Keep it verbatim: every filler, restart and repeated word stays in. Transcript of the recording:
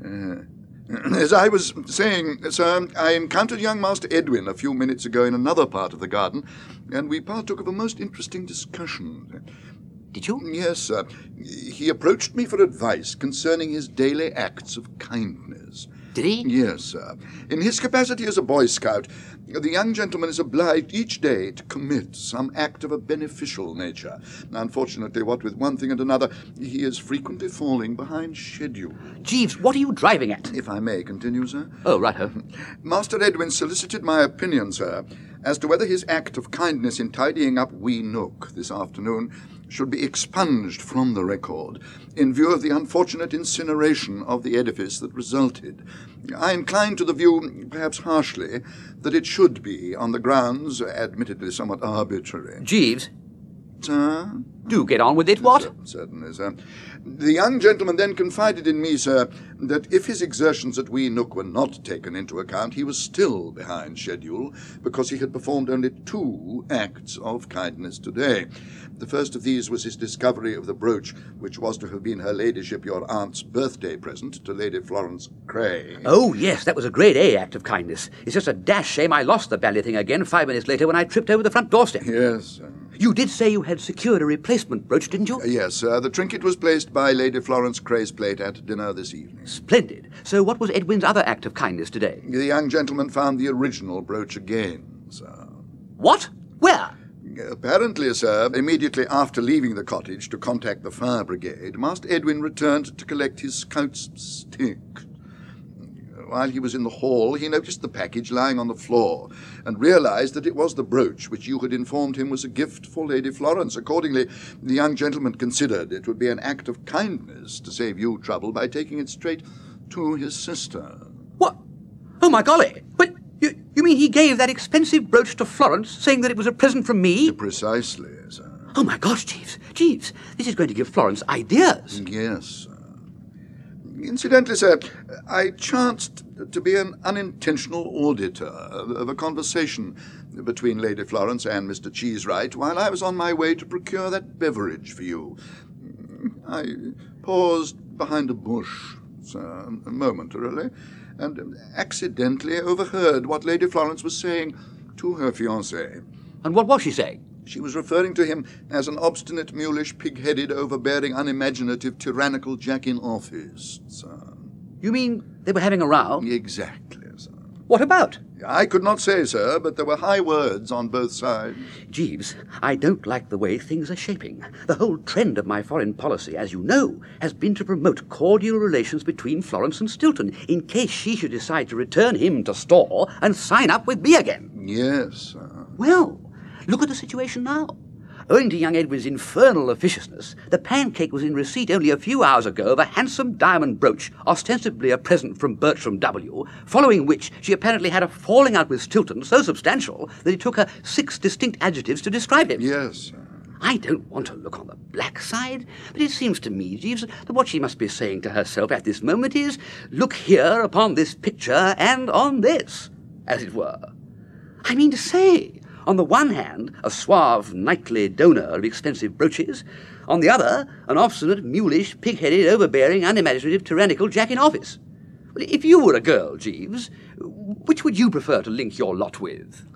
Uh, as I was saying, sir, I encountered young Master Edwin a few minutes ago in another part of the garden, and we partook of a most interesting discussion. Did you? Yes, sir. He approached me for advice concerning his daily acts of kindness. Did he? Yes, sir. In his capacity as a Boy Scout, the young gentleman is obliged each day to commit some act of a beneficial nature. Unfortunately, what with one thing and another, he is frequently falling behind schedule. Jeeves, what are you driving at? If I may continue, sir. Oh, righto. Master Edwin solicited my opinion, sir, as to whether his act of kindness in tidying up Wee Nook this afternoon should be expunged from the record in view of the unfortunate incineration of the edifice that resulted. I incline to the view, perhaps harshly, that it should be, on the grounds, admittedly somewhat arbitrary. Jeeves? Sir? Do get on with it, what? Certainly, sir. The young gentleman then confided in me, sir, that if his exertions at Wee Nook were not taken into account, he was still behind schedule, because he had performed only two acts of kindness today. The first of these was his discovery of the brooch, which was to have been her ladyship your aunt's birthday present to Lady Florence Cray. Oh, yes, that was a grade A act of kindness. It's just a dash shame I lost the bally thing again five minutes later when I tripped over the front doorstep. Yes, sir. You did say you had secured a replacement brooch, didn't you? Uh, yes, sir. The trinket was placed by Lady Florence Cray's plate at dinner this evening. Splendid. So what was Edwin's other act of kindness today? The young gentleman found the original brooch again, sir. What? Where? Apparently, sir, immediately after leaving the cottage to contact the fire brigade, Master Edwin returned to collect his scout's stick. While he was in the hall, he noticed the package lying on the floor and realized that it was the brooch which you had informed him was a gift for Lady Florence. Accordingly, the young gentleman considered it would be an act of kindness to save you trouble by taking it straight to his sister. What? Oh, my golly! But you, you mean he gave that expensive brooch to Florence, saying that it was a present from me? Precisely, sir. Oh, my gosh, Jeeves. Jeeves, this is going to give Florence ideas. Yes, sir. Incidentally, sir, I chanced to be an unintentional auditor of a conversation between Lady Florence and Mister Cheesewright while I was on my way to procure that beverage for you. I paused behind a bush, sir, momentarily, and accidentally overheard what Lady Florence was saying to her fiancé. And what was she saying? She was referring to him as an obstinate, mulish, pig-headed, overbearing, unimaginative, tyrannical jack-in-office, sir. You mean they were having a row? Exactly, sir. What about? I could not say, sir, but there were high words on both sides. Jeeves, I don't like the way things are shaping. The whole trend of my foreign policy, as you know, has been to promote cordial relations between Florence and Stilton, in case she should decide to return him to store and sign up with me again. Yes, sir. Well, look at the situation now. Owing to young Edwin's infernal officiousness, the pancake was in receipt only a few hours ago of a handsome diamond brooch, ostensibly a present from Bertram W., following which she apparently had a falling out with Stilton so substantial that it took her six distinct adjectives to describe him. Yes, sir. I don't want to look on the black side, but it seems to me, Jeeves, that what she must be saying to herself at this moment is, look here upon this picture and on this, as it were. I mean to say, on the one hand, a suave, knightly donor of expensive brooches. On the other, an obstinate, mulish, pig-headed, overbearing, unimaginative, tyrannical jack-in-office. If you were a girl, Jeeves, which would you prefer to link your lot with?